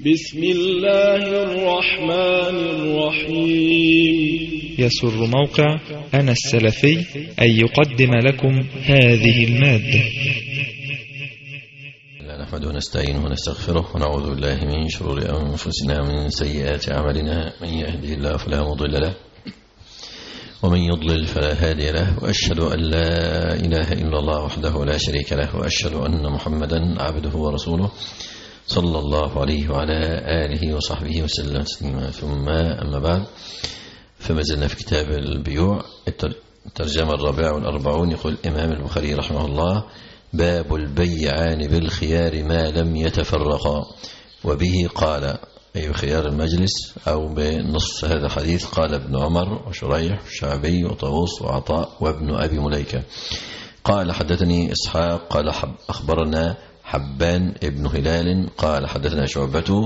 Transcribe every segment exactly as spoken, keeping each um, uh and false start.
بسم الله الرحمن الرحيم. يسر موقع أنا السلفي أن يقدم لكم هذه المادة. نحمده ونستعينه ونستغفره ونعوذ بالله من شرور أنفسنا ومن سيئات أعمالنا، من يهده الله فلا مضل له ومن يضلل فلا هادي له، وأشهد أن لا إله إلا الله وحده لا شريك له، وأشهد أن محمدا عبده ورسوله صلى الله عليه وعلى آله وصحبه وسلم تسليما. ثم أما بعد، فما زلنا في كتاب البيوع، الترجمة الرابعة والأربعون. يقول الإمام البخاري رحمه الله: باب البيعان بالخيار ما لم يتفرقا. وبه قال، أي بخيار المجلس، أو بنص هذا الحديث، قال ابن عمر وشريح والشعبي وطاووس وعطاء وابن أبي مليكة. قال حدثني إسحاق قال أخبرنا حبان ابن هلال قال حدثنا شعبته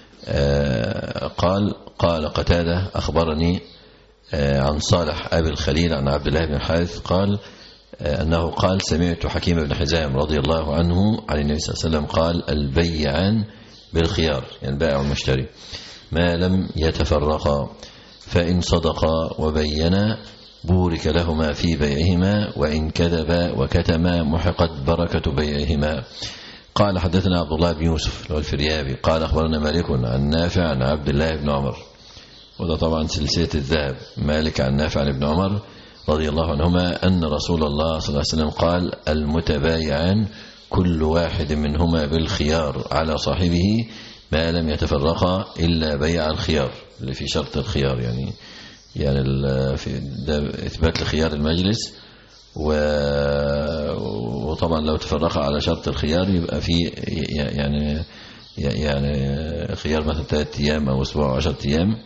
قال قال قتادة أخبرني عن صالح أبي الخليل عن عبد الله بن الحارث قال أنه قال: سمعت حكيم بن حزام رضي الله عنه عن النبي صلى الله عليه وسلم قال: البيعان بالخيار، يعني البائع والمشتري، ما لم يتفرقا، فإن صدقا وبينا بورك لهما في بيعهما، وإن كذبا وكتما محقت بركة بيعهما. قال حدثنا عبد الله بن يوسف الفريابي قال أخبرنا مالك عن نافع عن عبد الله بن عمر، وده طبعا سلسلة الذهب، مالك عن نافع عن ابن عمر رضي الله عنهما أن رسول الله صلى الله عليه وسلم قال: المتبايعان كل واحد منهما بالخيار على صاحبه ما لم يتفرقا إلا بيع الخيار، اللي في شرط الخيار، يعني يعني في ده إثبات لخيار المجلس. وطبعا لو تفرقا على شرط الخيار يبقى في يعني يعني خيار مثلا ثلاثة أيام أو أسبوع أو عشرة أيام،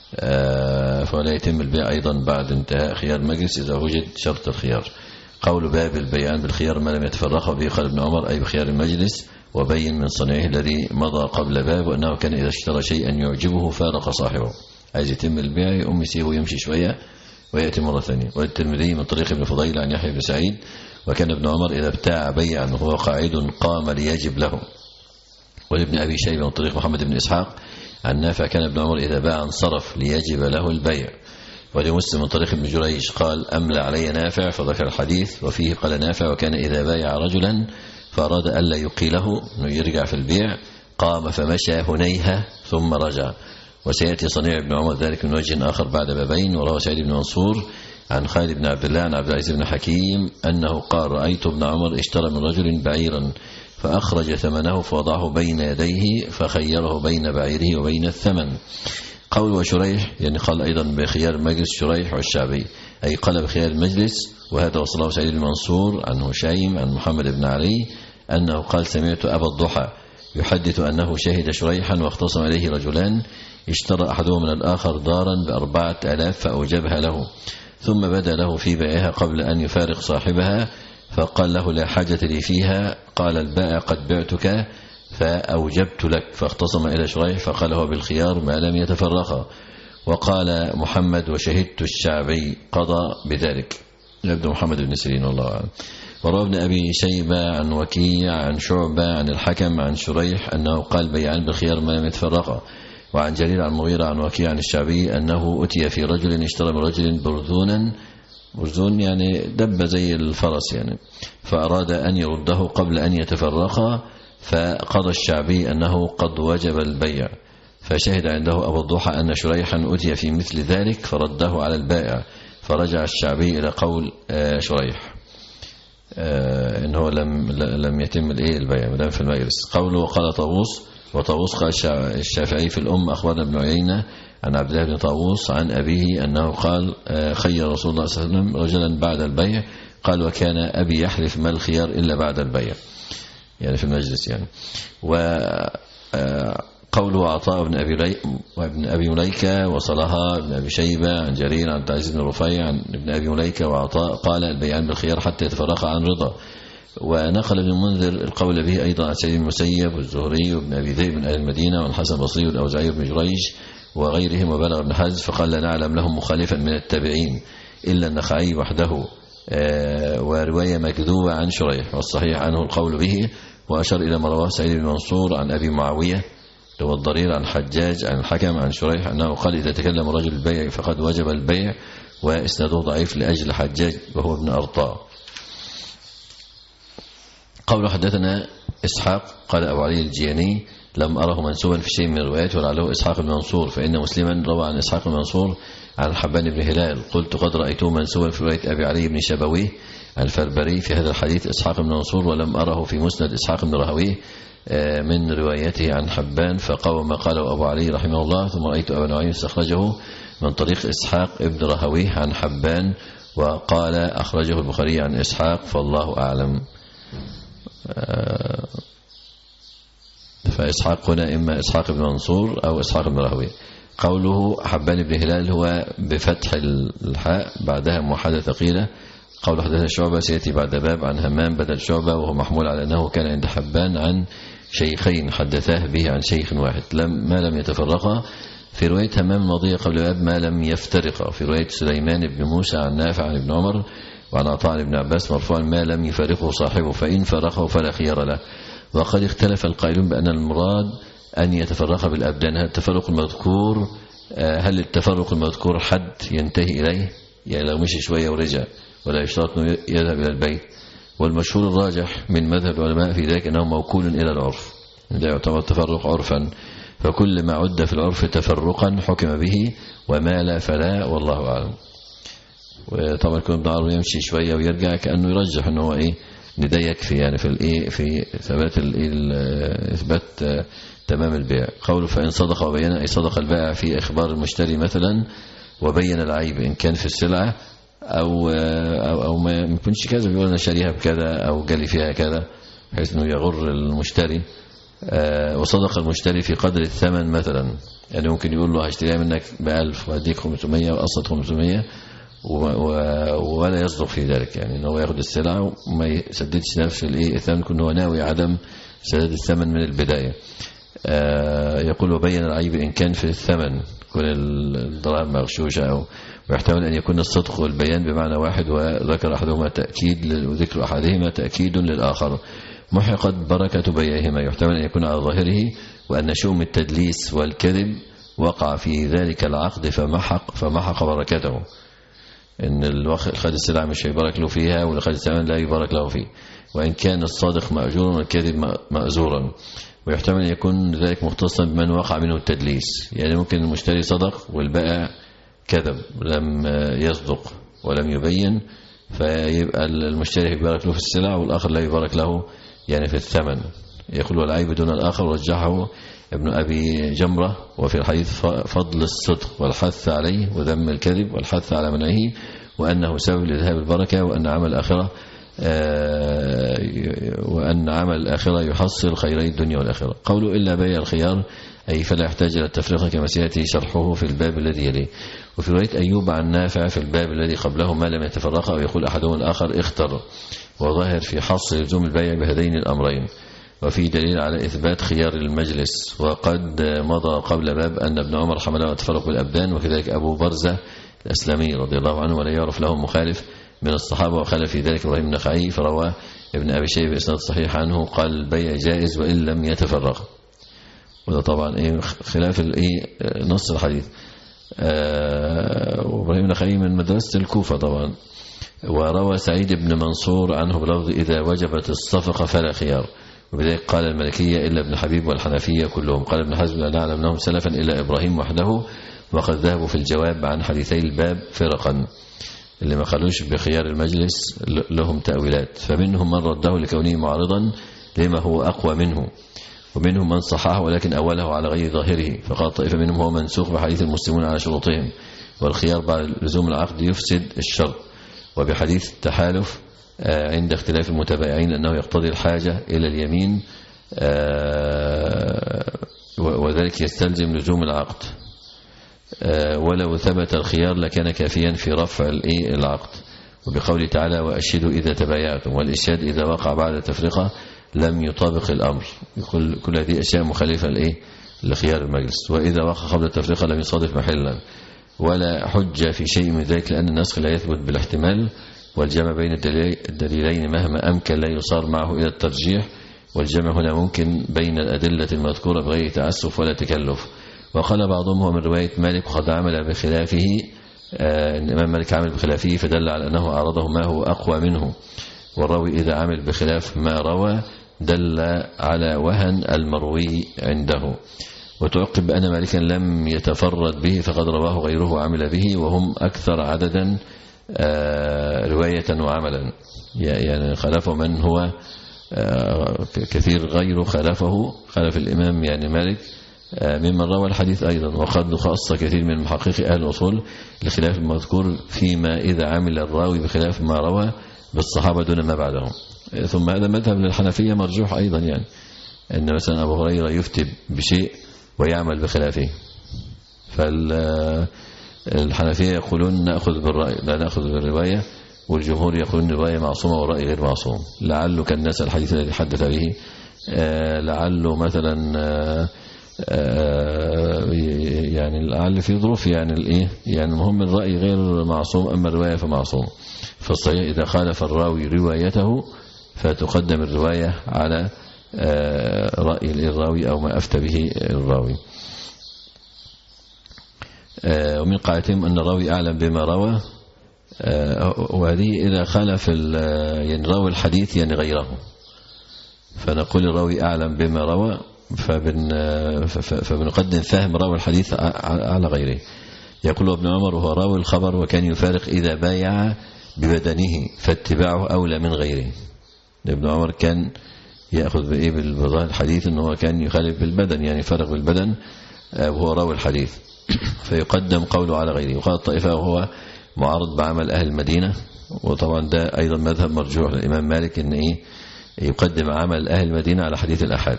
فلا يتم البيع أيضا بعد انتهاء خيار المجلس إذا وجد شرط الخيار. قول باب البيعان بالخيار ما لم يتفرقا، به قال ابن عمر: أي بخيار المجلس، وبين من صنيعه الذي مضى قبل باب أنه كان إذا اشترى شيئا يعجبه فارق صاحبه، عايز يتم البيع يقوم يسيبه ويمشي شوية ويأتي مرة ثانية. والترمذي من طريق ابن فضيل عن يحيى بن سعيد: وكان ابن عمر إذا ابتاع بيعا وهو قاعد قام ليجب له. ولابن أبي شيبة من طريق محمد بن إسحاق عن نافع: كان ابن عمر إذا باع انصرف ليجب له البيع. ولمسلم من طريق ابن جريج قال: أملى علي نافع، فذكر الحديث، وفيه قال نافع: وكان إذا بايع رجلا فأراد ألا يقيله أنه يرجع في البيع قام فمشى هنيها ثم رجع. وسيأتي صنيع ابن عمر ذلك من وجه آخر بعد بابين. وروى سعيد بن منصور عن خالد بن عبد الله عن عبد العزيز بن حكيم أنه قال: رأيت ابن عمر اشترى من رجل بعيرا فأخرج ثمنه فوضعه بين يديه فخيره بين بعيره وبين الثمن. قول وشريح، يعني قال أيضا بخيار المجلس شريح والشعبي، أي قال بخيار المجلس. وهذا وصله سعيد بن منصور عن هشيم عن محمد بن علي أنه قال: سمعت أبا الضحى يحدث أنه شهد شريحا واختصم عليه رجلان، اشترى أحدهما من الآخر دارا بأربعة آلاف فأوجبها له، ثم بدا له في بيعها قبل أن يفارق صاحبها، فقال له: لا حاجة لي فيها. قال البائع: قد بعتك فأوجبت لك. فاختصم إلى شريح فقال: هو بالخيار ما لم يتفرقا. وقال محمد: وشهدت الشعبي قضى بذلك. يبدو محمد بن سيرين والله أعلم. وروى ابن أبي شيبة عن وكيع عن شعبة عن الحكم عن شريح أنه قال: بيعان بالخيار ما لم يتفرقا. وعن جرير عن مغيرة عن وكيع عن الشعبي أنه أتي في رجل اشترى من رجل برذونا، برذون يعني دب زي الفرس يعني، فأراد أن يرده قبل أن يتفرقا، فقضى الشعبي أنه قد وجب البيع. فشهد عنده أبو الضحى أن شريحا أتي في مثل ذلك فرده على البائع، فرجع الشعبي إلى قول شريح إنه لم لم يتم البيع مدام في المجلس. قوله وقال طاووس، وطاووس قال الشافعي في الأم أخبرنا ابن عيينة عن عبد الله بن طاووس عن أبيه أنه قال: خير رسول الله صلى الله عليه وسلم رجلا بعد البيع. قال: وكان أبي يحلف ما الخيار إلا بعد البيع، يعني في المجلس يعني. وقوله عطاء بن أبي وابن أبي مليكة وصلها ابن أبي شيبة عن جرير عن عبد العزيز بن رفيع عن ابن أبي مليكة وعطاء قال: البيعان بالخيار حتى يتفرقا عن رضا. ونقل ابن المنذر القول به أيضا عن سعيد بن المسيب والزهري وابن أبي ذئب من أهل المدينة والحسن البصري والأوزاعي وابن جريج وغيرهم. وبلغ ابن حزم فقال: لا نعلم لهم مخالفا من التابعين إلا النخعي وحده، ورواية مكذوبة عن شريح، والصحيح عنه القول به. وأشار إلى ما رواه سعيد بن منصور عن أبي معاوية هو الضرير عن حجاج عن الحكم عن شريح أنه قال إذا تكلم رجل البيع فقد وجب البيع، وإسناده ضعيف لأجل حجاج وهو ابن أرطاء. قوله حدثنا إسحاق قال أبو علي الجياني لم أره منسوبا في شيء من الروايات ولعله إسحاق بن منصور، فإن مسلما روى عن إسحاق بن منصور عن حبان بن هلال. قلت قد رأيته منسوبا في رواية أبي علي بن شبويه الفربري في هذا الحديث إسحاق بن منصور، ولم أره في مسند إسحاق بن راهويه من روايته عن حبان، فقوى ما قاله أبو علي رحمه الله. ثم رأيت أبا نعيم استخرجه من طريق إسحاق بن راهويه عن حبان وقال أخرجه البخاري عن إسحاق، فالله أعلم. فإسحاق هنا إما إسحاق بن منصور أو إسحاق بن راهويه. قوله حبان بن هلال هو بفتح الحاء بعدها موحدة ثقيلة. قول حدثنا شعبة سيأتي بعد باب عن همام بدل شعبة، وهو محمول على أنه كان عند حبان عن شيخين حدثاه به عن شيخ واحد لم ما لم يتفرقا. في رواية همام الماضية قبل باب ما لم يفترقا. في رواية سليمان بن موسى عن نافع عن ابن عمر وعن عطاء عن ابن عباس مرفوعا ما لم يفارقه صاحبه فإن فارقه فلا خيار له. وقد اختلف القائلون بأن المراد أن يتفرق بالأبدان. هل التفرق المذكور هل التفرق المذكور حد ينتهي إليه؟ يعني لو مشي شوية ورجع ولا يشترط أنه يذهب إلى البيت. والمشهور الراجح من مذهب العلماء في ذلك أنه موكول إلى العرف، ده يعتبر تفرق عرفا، فكل ما عد في العرف تفرقا حكم به وما لا فلا، والله أعلم. وطبعا كل ابن عربي يمشي شوية ويرجع كأنه يرجح أنه إيه ندى يكفي يعني في الإيه في ثبات إثبات تمام البيع. قوله فإن صدق وبين أي صدق البائع في إخبار المشتري مثلا وبين العيب إن كان في السلعة أو أو, أو ما يكونش كذا، بيقول أنا شاريها بكذا أو جالي فيها كذا بحيث إنه يغر المشتري. وصدق المشتري في قدر الثمن مثلا، يعني ممكن يقول له هشتريها منك بألف وهديك خمسمية وقصد خمسمية ولا يصدق في ذلك، يعني إنه ياخد السلعة وما يسددش نفس الإيه الثمن، يكون هو ناوي عدم سداد الثمن من البداية. يقول وبين العيب إن كان في الثمن كل الدراهم مغشوشة، أو ويحتمل أن يكون الصدق والبيان بمعنى واحد، وذكر أحدهما تأكيد وذكر أحدهما تأكيد للآخر. محقت بركة بيعهما، يحتمل أن يكون على ظاهره وأن شؤم التدليس والكذب وقع في ذلك العقد فمحق فمحق بركته، إن الخد السلعة مش هيبارك له فيها والخد الثمن لا يبارك له فيه، وإن كان الصادق مأجورا والكذب مأزورا. ويحتمل أن يكون ذلك مختصا بمن وقع منه التدليس، يعني ممكن المشتري صدق والبائع كذب لم يصدق ولم يبين، فيبقى المشتري يبارك له في السلع والآخر لا يبارك له يعني في الثمن. يقول والعيب دون الآخر، ورجحه ابن أبي جمرة. وفي الحديث فضل الصدق والحث عليه وذم الكذب والحث على منعه، وأنه سبب لذهاب البركة، وأن عمل الآخرة وأن عمل الآخرة يحصل خيري الدنيا والآخرة. قوله إلا بيع الخيار أي فلا يحتاج إلى التفرقة كما سيأتي شرحه في الباب الذي يليه. وفي رواية أيوب عن نافع في الباب الذي قبله ما لم يتفرقا ويقول أحدهم الآخر اختر، وظاهر في حصر لزوم البيع بهذين الأمرين. وفي دليل على إثبات خيار المجلس. وقد مضى قبل باب أن ابن عمر حمله التفرق بالأبدان، وكذلك أبو برزة الأسلمي رضي الله عنه ولا يعرف له مخالف من الصحابة، وخالف في ذلك إبراهيم النخعي، فروى ابن أبي شيبة إسناد صحيح عنه قال البيع جائز وإن لم يتفرق. وده طبعا إيه خلاف الإيه نص الحديث. وإبراهيم النخعي من مدرسة الكوفة طبعا. وروى سعيد بن منصور عنه بلفظ إذا وجبت الصفقة فلا خيار، وبذلك قال المالكية إلا ابن حبيب والحنفية كلهم. قال ابن حزم لا نعلم لهم سلفا إلا إبراهيم وحده، وقد ذهبوا في الجواب عن حديثي الباب فرقا، اللي ما قالوش بخيار المجلس لهم تأويلات، فمنهم من رده لكونه معارضا لما هو أقوى منه، ومنهم من صححه ولكن أوله على غير ظاهره، فقال طائفة منهم هو منسوخ بحديث المسلمون على شروطهم، والخيار بعد لزوم العقد يفسد الشرط، وبحديث التحالف عند اختلاف المتبايعين أنه يقتضي الحاجة إلى اليمين، وذلك يستلزم لزوم العقد، ولو ثبت الخيار لكان كافيا في رفع العقد. وبقوله تعالى وأشهدوا إذا تبايعتم، والإشهاد إذا وقع بعد تفرقة لم يطابق الأمر. يقول كل هذه أشياء مخالفة لإيه لخيار المجلس. وإذا وقع قبل التفرقة لم يصادف محلا، ولا حجة في شيء من ذلك، لأن النسخ لا يثبت بالاحتمال، والجمع بين الدليلين مهما أمكن لا يصار معه إلى الترجيح، والجمع هنا ممكن بين الأدلة المذكورة بغير تعسف ولا تكلف. وقال بعضهم هو من رواية مالك وقد عمل بخلافه، آه الإمام مالك عمل بخلافه فدل على أنه أعرضه ما هو أقوى منه، والراوي إذا عمل بخلاف ما روى دل على وهن المروي عنده. وتعقب بأن مالكا لم يتفرد به فقد رواه غيره وعمل به وهم أكثر عددا آه رواية وعملا، يعني خلفه من هو آه كثير غيره خلفه خلف الإمام يعني مالك آه ممن روى الحديث أيضا. وقد خاص كثير من محققي أهل الأصول لخلاف المذكور فيما إذا عمل الراوي بخلاف ما روى بالصحابة دون ما بعدهم. ثم هذا مذهب للحنفية مرجوح أيضا، يعني أن مثلا أبو هريرة يفتي بشيء ويعمل بخلافه، فالحنفية يقولون نأخذ بالرأي لا نأخذ بالرواية، والجمهور يقولون الرواية معصومة والرأي غير معصوم. لعله كالناس الحديث الذي حدث به، لعله مثلا يعني لعل في ظروف يعني الايه يعني المهم الرأي غير معصوم، أما الرواية فمعصوم. فالصحيح إذا خالف الراوي روايته فتقدم الرواية على رأي الراوي أو ما أفتى به الراوي. ومن قاعدتهم أن الراوي أعلم بما روى، وهذه إذا خالف يعني راوي الحديث يعني غيره، فنقول الراوي أعلم بما روى فبن فبنقدم فهم راوي الحديث على غيره. يقول ابن عمر وهو راوي الخبر وكان يفارق إذا بايع ببدنه فاتباعه أولى من غيره. ابن عمر كان يأخذ بإيه بالظاهر الحديث أنه كان يخالف بالبدن، يعني فرق بالبدن وهو راوي الحديث فيقدم قوله على غيره. وقال الطائفة وهو معارض بعمل أهل المدينة، وطبعا ده أيضا مذهب مرجوح للإمام مالك أن إيه يقدم عمل أهل المدينة على حديث الأحد،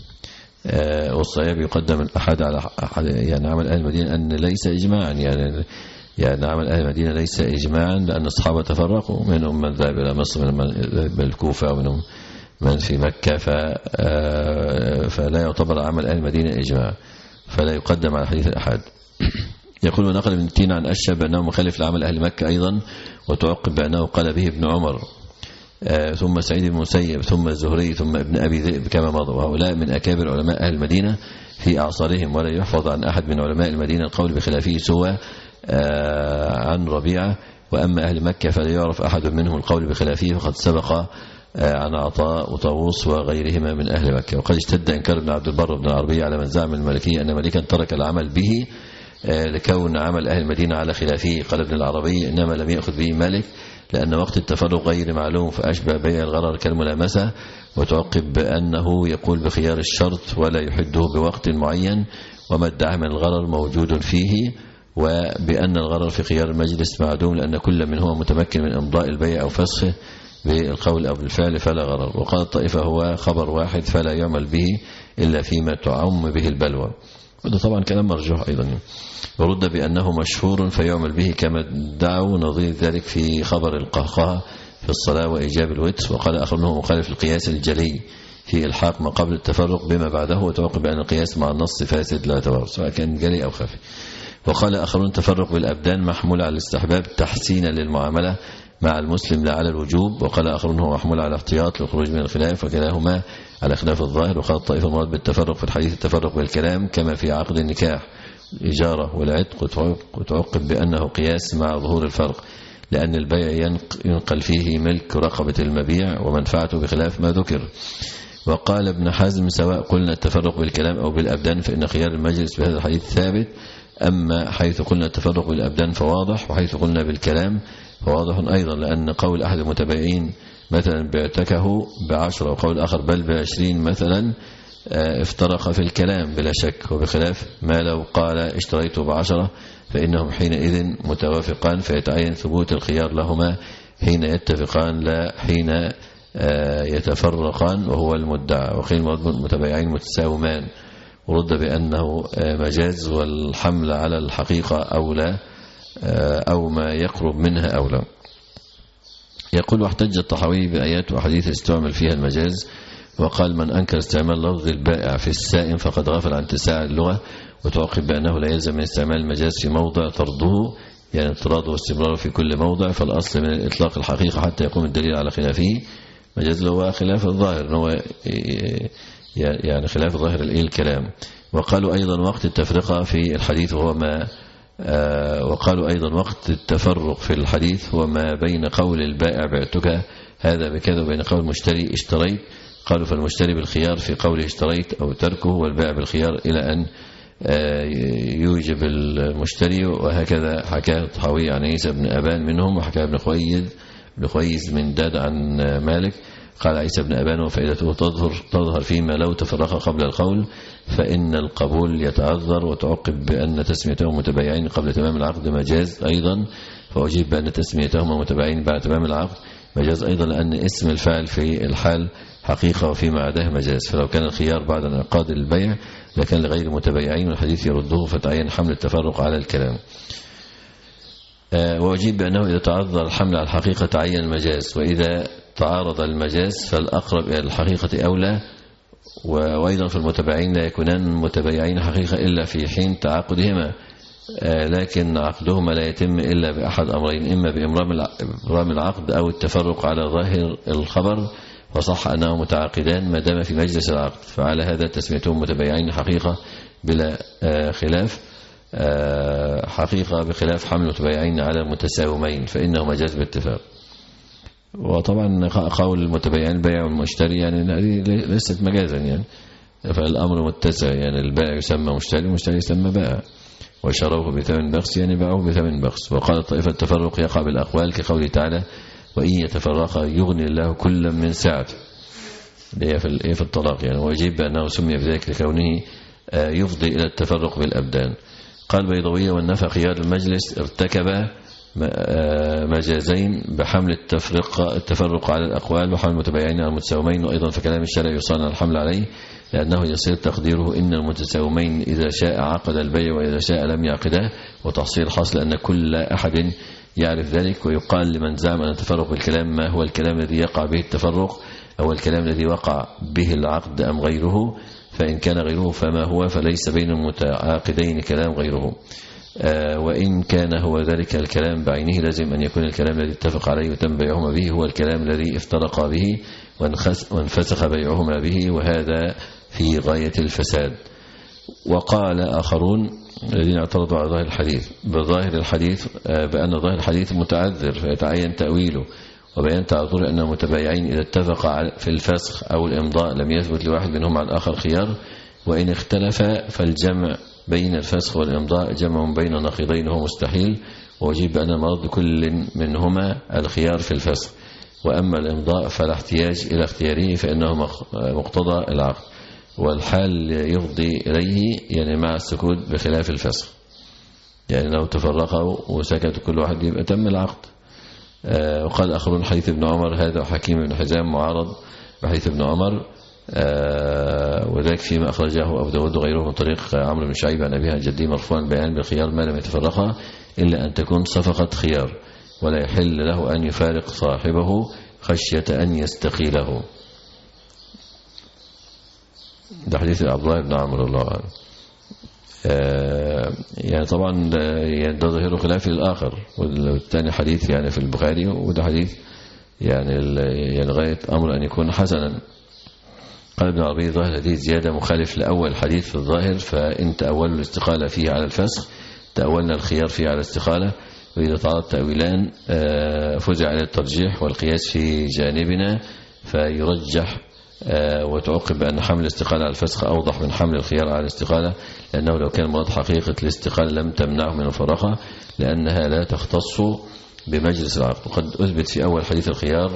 والصحيح يقدم الأحد على يعني عمل أهل المدينة أن ليس إجماعا، يعني يعني عمل أهل المدينة ليس إجماعا لأن الصحابة تفرقوا، منهم من ذهب إلى مصر من الكوفة ومنهم من في مكة، فلا يعتبر عمل أهل المدينة إجماع فلا يقدم على حديث الأحد. يقول نقل ابن تين عن أشهب أنه مخالف لعمل أهل مكة أيضا، وتعقب بأنه قال به ابن عمر ثم سعيد بن المسيب ثم الزهري ثم ابن أبي ذئب كما مضى، وهؤلاء من أكابر علماء أهل المدينة في أعصارهم، ولا يحفظ عن أحد من علماء المدينة القول بخلافه سوى عن ربيعة. وأما أهل مكة فلا يعرف أحد منهم القول بخلافه، فقد سبق عن عطاء وطاووس وغيرهما من أهل مكة. وقد اشتد إنكار ابن عبد البر بن العربي على من زعم المالكية أن مالكا ترك العمل به لكون عمل أهل المدينة على خلافه. قال ابن العربي إنما لم يأخذ به مالك لأن وقت التفرق غير معلوم فأشبه بيع الغرر كالملامسة. وتعقب بأنه يقول بخيار الشرط ولا يحده بوقت معين، وما ادعى من الغرر موجود فيه، وبأن الغرر في خيار المجلس معدوم لأن كل من هو متمكن من إمضاء البيع أو فسخه بالقول أو بالفعل فلا غرر. وقال الطائفة هو خبر واحد فلا يعمل به إلا فيما تعم به البلوى، وده طبعا كلام مرجوح أيضا. ورد بأنه مشهور فيعمل به كما ادعوا نظير ذلك في خبر القهقه في الصلاة وإيجاب الوتر. وقال آخر أنه مخالف القياس الجلي في إلحاق ما قبل التفرق بما بعده، وتوقف بأن القياس مع النص فاسد لا تبرر سواء كان جلي أو خفي. وقال آخرون التفرق بالأبدان محمول على الاستحباب تحسينا للمعاملة مع المسلم لا على الوجوب. وقال آخرون هو محمول على احتياط للخروج من الخلاف، وكلاهما على خلاف الظاهر. وقال الطائفة المراد بالتفرق في الحديث التفرق بالكلام كما في عقد النكاح الإجارة والعتق. وتعقب بأنه قياس مع ظهور الفرق لأن البيع ينقل فيه ملك رقبة المبيع ومنفعته بخلاف ما ذكر. وقال ابن حزم سواء قلنا التفرق بالكلام أو بالأبدان فإن خيار المجلس بهذا الحديث ثابت، أما حيث قلنا التفرق بالأبدان فواضح، وحيث قلنا بالكلام فواضح أيضا، لأن قول أحد المتبايعين مثلا بعتكه بعشرة وقول آخر بل بعشرين مثلا افترق في الكلام بلا شك، وبخلاف ما لو قال اشتريته بعشرة فإنهم حينئذ متوافقان فيتعين ثبوت الخيار لهما حين يتفقان لا حين يتفرقان وهو المدعى. وقيل المتبايعين متساومان، ورد بأنه مجاز والحمل على الحقيقة أولى أو ما يقرب منها أولى. يقول واحتج الطحاوي بآيات وحديث استعمل فيها المجاز، وقال من أنكر استعمال لفظ البائع في السائم فقد غفل عن اتساع اللغة. وتعقب بأنه لا يلزم من استعمال المجاز في موضع طرده، يعني اضطراده واستمراره في كل موضع، فالأصل من الإطلاق الحقيقة حتى يقوم الدليل على خلافه. مجاز اللي هو خلاف الظاهر، هو يعني خلاف ظاهر الايه الكلام. وقالوا أيضا وقت التفرقة في الحديث هو ما آه وقالوا أيضا وقت التفرق في الحديث هو ما بين قول البائع بعتك هذا بكذا وبين قول المشتري اشتريت. قالوا فالمشتري بالخيار في قوله اشتريت أو تركه، والبائع بالخيار إلى أن آه يوجب المشتري. وهكذا حكاه الطحاوي عن عيسى بن أبان منهم، وحكاه ابن خويز ابن خويز من داد عن مالك قال عيسى بن أبان وفائدته تظهر تظهر فيما لو تفرق قبل القول فإن القبول يتعذر، وتعقب بأن تسميتهم متبايعين قبل تمام العقد مجاز أيضا، فأجيب بأن تسميتهم متبايعين بعد تمام العقد مجاز أيضا، لأن اسم الفاعل في الحال حقيقة وفيما عداه مجاز. فلو كان الخيار بعد انعقاد البيع لكان لغير متبايعين والحديث يرده، فتعين حمل التفرق على الكلام. وأجيب بأنه إذا تعذر الحمل على الحقيقة تعين المجاز، وإذا تعارض المجاز فالأقرب إلى الحقيقة أولى. وأيضا في المتبايعين لا يكونان متبايعين حقيقة إلا في حين تعاقدهما، لكن عقدهما لا يتم إلا بأحد أمرين، إما بإمرام العقد أو التفرق على ظاهر الخبر، وصح أنه متعاقدان ما دام في مجلس العقد، فعلى هذا تسميتهم متبايعين حقيقة بلا خلاف، حقيقة بخلاف حمل متبايعين على متساومين فإنه مجاز باتفاق. وطبعا قول المتبايعين البائع والمشتري يعني هذه ليست مجازا، يعني فالأمر متسع، يعني البائع يسمى مشتري والمشتري يسمى بائع، وشروه بثمن بخس يعني باعوه بثمن بخس. وقال الطائفة التفرق يقع بالأقوال كقوله تعالى وإن يتفرق يغني الله كلا من سعته، اللي هي في الطلاق يعني. ويجيب بأنه سمي بذلك لكونه يفضي إلى التفرق بالأبدان. قال بيضوية والنفى خيار المجلس ارتكب مجازين بحمل التفرق التفرق على الأقوال وحمل المتبايعين على المتساومين، وأيضا في كلام الشرع يصان الحمل عليه لأنه يصير تقديره إن المتساومين إذا شاء عقد البيع وإذا شاء لم يعقده، وتحصيل حصل أن كل أحد يعرف ذلك. ويقال لمن زعم أن التفرق بالكلام ما هو الكلام الذي يقع به التفرق أو الكلام الذي وقع به العقد أم غيره، فإن كان غيره فما هو، فليس بين المتعاقدين كلام غيره. آه وإن كان هو ذلك الكلام بعينه لازم أن يكون الكلام الذي اتفق عليه وتم بيعهما به هو الكلام الذي افترقا به وانفسخ بيعهما به، وهذا في غاية الفساد. وقال آخرون الذين اعترضوا على ظاهر الحديث بظاهر الحديث آه بأن ظاهر الحديث متعذر فيتعين تأويله، وبيان تعذر أن المتبايعين إذا اتفق في الفسخ أو الإمضاء لم يثبت لواحد منهم على الآخر خيار، وإن اختلف فالجمع بين الفسخ والإمضاء جمع بين نقيضين هو مستحيل، ويجب أن مرض كل منهما الخيار في الفسخ، وأما الإمضاء فلا احتياج إلى اختياره فإنه مقتضى العقد، والحال يفضي إليه يعني مع السكوت بخلاف الفسخ، يعني لو تفرقوا وسكتوا كل واحد يبقى تم العقد. آه وقال آخرون حديث ابن عمر هذا وحكيم بن حزام معارض بحديث ابن عمر، آه وذلك فيما أخرجه أبو داود وغيره من طريق عمرو بن شعيب عن أبيها الجدي مرفوعا بيان بالخيار ما لم يتفرقا إلا أن تكون صفقة خيار، ولا يحل له أن يفارق صاحبه خشية أن يستقيله. ده حديث عبد الله بن عمرو الله عنه. آه يعني طبعا يعني ده ظاهره خلاف الآخر، والثاني حديث يعني في البخاري، وده حديث يعني يعني غاية أمر أن يكون حسنا. قال ابن عربي ظاهر هذه زيادة مخالف لأول حديث في الظاهر، فإن تأول الاستقالة فيه على الفسخ تأولنا الخيار فيه على الاستقالة، وإذا تعارض تأويلان فزع على الترجيح والقياس في جانبنا فيرجح، وتعقب بأن حمل الاستقالة على الفسخ أوضح من حمل الخيار على الاستقالة، لأنه لو كان مراد حقيقة الاستقالة لم تمنعه من الفرقة لأنها لا تختص بمجلس العقد. وقد أثبت في أول حديث الخيار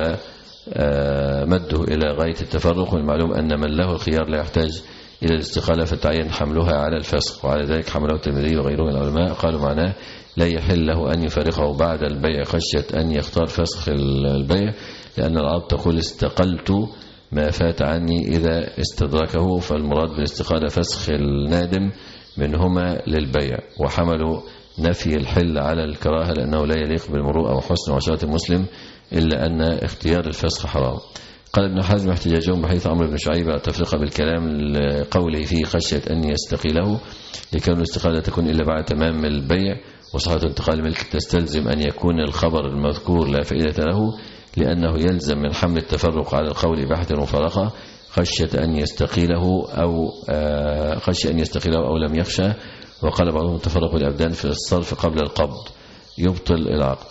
ومده إلى غاية التفرق، والمعلوم أن من له الخيار لا يحتاج إلى الاستقالة فتعين حملها على الفسخ، وعلى ذلك حمله الترمذي وغيره من العلماء قالوا معناه لا يحل له أن يفارقه بعد البيع خشية أن يختار فسخ البيع، لأن العرب تقول استقلت ما فات عني إذا استدركه، فالمراد بالاستقالة فسخ النادم منهما للبيع، وحملوا نفي الحل على الكراهة لأنه لا يليق بالمروءة وحسن وعشرة المسلم، إلا أن اختيار الفسخ حرام. قال ابن حزم احتجاجهم بحيث عمرو بن شعيب على التفرقة بالكلام لقوله فيه خشية أن يستقيله، لكون الاستقالة تكون إلا بعد تمام البيع، وصحة انتقال الملك تستلزم أن يكون الخبر المذكور لا فائدة له، لأنه يلزم من حمل التفرق على القول إباحة المفارقة خشية أن يستقيله أو خشية أن يستقيله أو لم يخشى. وقال بعضهم تفرق الأبدان في الصرف قبل القبض يبطل العقد،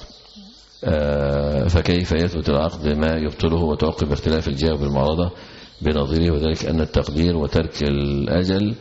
فكيف يثبت العقد ما يبطله وتعقب اختلاف الجهة بالمعارضة بنظيره، وذلك أن التقدير وترك الأجل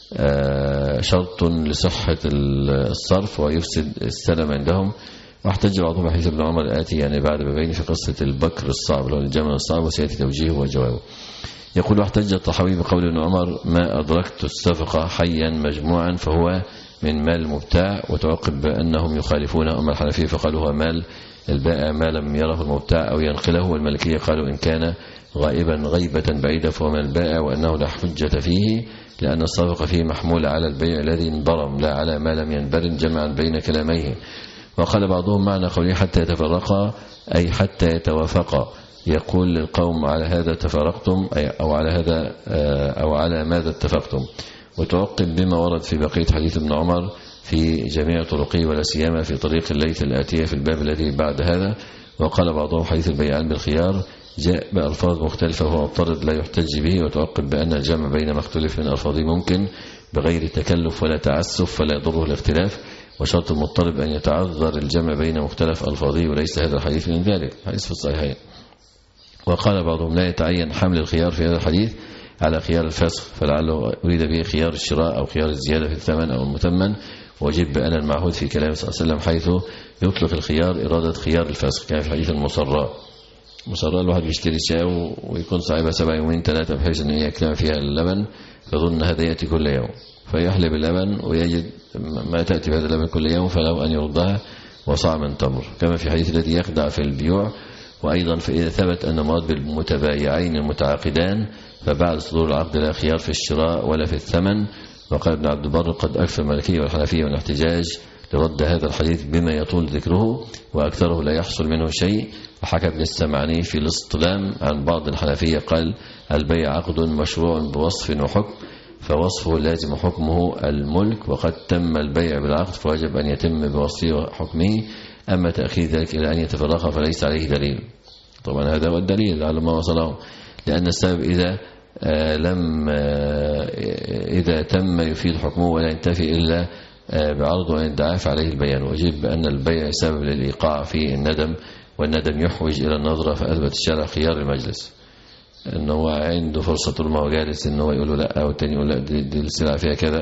شرط لصحة الصرف ويفسد السلم عندهم. واحتج بعضهم حديث ابن عمر الآتي يعني بعد بابين في قصة البكر الصعب اللي هو الجمل الصعب وسيأتي توجيهه وجوابه. يقول واحتج الطحاوي بقول ابن عمر ما أدركت الصفقة حيا مجموعا فهو من مال المبتاع، وتعقب بأنهم يخالفون أما الحنفية فقالوا هو مال البائع ما لم يره المبتاع أو ينقله، والمالكية قالوا إن كان غائبا غيبة بعيدة فهو من البائع وأنه لا حجة فيه لأن الصفقة فيه محمولة على البيع الذي انبرم لا على ما لم ينبرم جمعا بين كلاميه. وقال بعضهم معنى قوله حتى يتفرقا أي حتى يتوافقا، يقول للقوم على هذا تفارقتم أو على هذا أو على ماذا اتفقتم. وتعقب بما ورد في بقية حديث ابن عمر في جميع طرقه ولا سيما في طريق الليث الآتية في الباب الذي بعد هذا. وقال بعضهم حديث البيعان بالخيار جاء بألفاظ مختلفة وهو مضطرد لا يحتج به. وتعقب بأن الجمع بين ما اختلف من ألفاظه ممكن بغير تكلف ولا تعسف فلا يضره الاختلاف، وشرط المضطرب أن يتعذر الجمع بين مختلف ألفاظه وليس هذا الحديث من ذلك، حديث في الصحيحين. وقال بعضهم لا يتعين حمل الخيار في هذا الحديث على خيار الفسخ فلعله أريد به خيار الشراء أو خيار الزيادة في الثمن أو المثمن، وجب بأن المعهود في كلام صلى الله عليه وسلم حيث يطلق الخيار إرادة خيار الفسخ كان في حديث المصراء. مصراء الواحد بيشتري شاة ويكون صاحبها سبع يومين ثلاثة بحيث أن يجتمع فيها اللبن فظن هذا يأتي كل يوم فيحلب اللبن ويجد ما تأتي بهذا اللبن كل يوم فلو أن يردها وصاع من تمر، كما في حديث الذي يخدع في البيوع. وأيضا فإذا ثبت أن مراد بالمتبايعين المتعاقدان فبعد صدور العقد لا خيار في الشراء ولا في الثمن. وقال ابن عبد البر قد أكثر المالكية والحنفية من الاحتجاج لرد هذا الحديث بما يطول ذكره وأكثره لا يحصل منه شيء. وحكى ابن السمعاني في الاصطلام عن بعض الحنفية قال البيع عقد مشروع بوصف وحكم فوصفه لازم حكمه الملك، وقد تم البيع بالعقد فواجب أن يتم بوصفه وحكمه، أما تأخير ذلك إلى أن يتفرق فليس عليه دليل. طبعا هذا هو الدليل على ما وصله، لأن السبب إذا لم إذا تم يفيد حكمه ولا ينتفي إلا بعرض وإدعاء عليه البيان. ويجب بأن البيع سبب للإيقاع في الندم، والندم يحوج إلى النظرة، فأثبت الشارع خيار المجلس أنه عنده فرصة طول ما هو جالس أنه يقول له لا والتاني يقول لا دي, دي السلعة فيها كذا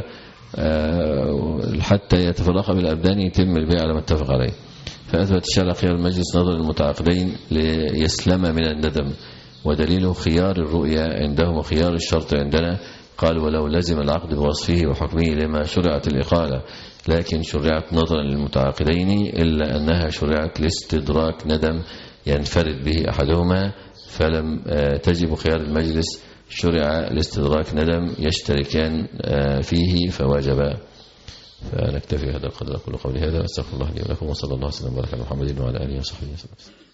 حتى يتفرق بالأبدان يتم البيع على ما اتفق عليه. فأثبت الشارع خيار المجلس نظر المتعاقدين ليسلم من الندم، ودليله خيار الرؤيا عندهم وخيار الشرط عندنا. قال ولو لزم العقد بوصفه وحكمه لما شرعت الإقالة، لكن شرعت نظرا للمتعاقدين إلا أنها شرعت لاستدراك ندم ينفرد به أحدهما فلم تجب خيار المجلس، شرع لاستدراك ندم يشتركان فيه فواجبا. فنكتفي هذا القدر. كل قولي هذا أستغفر الله لي ولكم وصلى الله وسلم وبارك على محمد وعلى آله وصحبه وسلم.